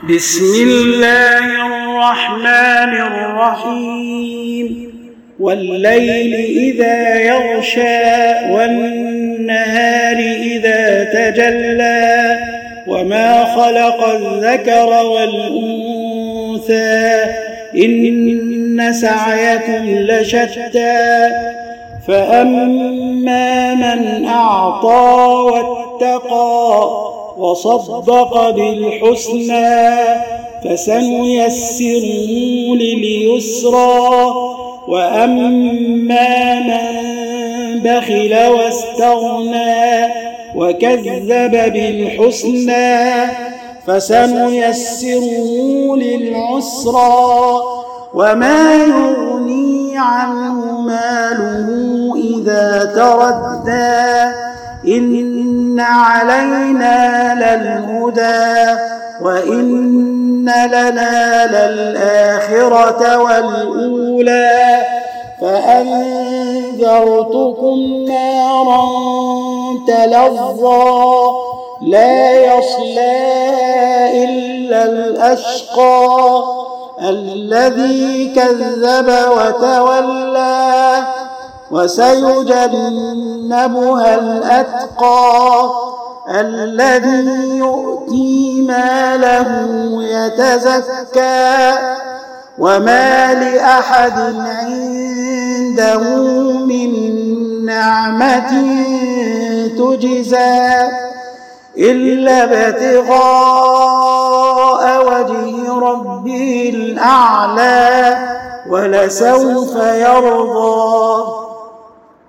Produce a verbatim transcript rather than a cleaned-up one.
بسم الله الرحمن الرحيم والليل إذا يغشى والنهار إذا تجلى وما خلق الذكر والأنثى إن سعيكم لشتى فأما من أعطى واتقى وصدق بالحسنى فسنيسره لليسرى وأما من بخل واستغنى وكذب بالحسنى فسنيسره للعسرى وما يغني عنه ماله إذا تردى إن علينا للهدى وإن لنا للآخرة والأولى فأنذرتكم نارا تلظى لا يصلاها إلا الأشقى الذي كذب وتولى وسيجنبها الأتقى الذي يؤتي ماله يتزكى وما لأحد عنده من نعمة تجزى إلا ابتغاء وجه ربه الأعلى ولسوف يرضى.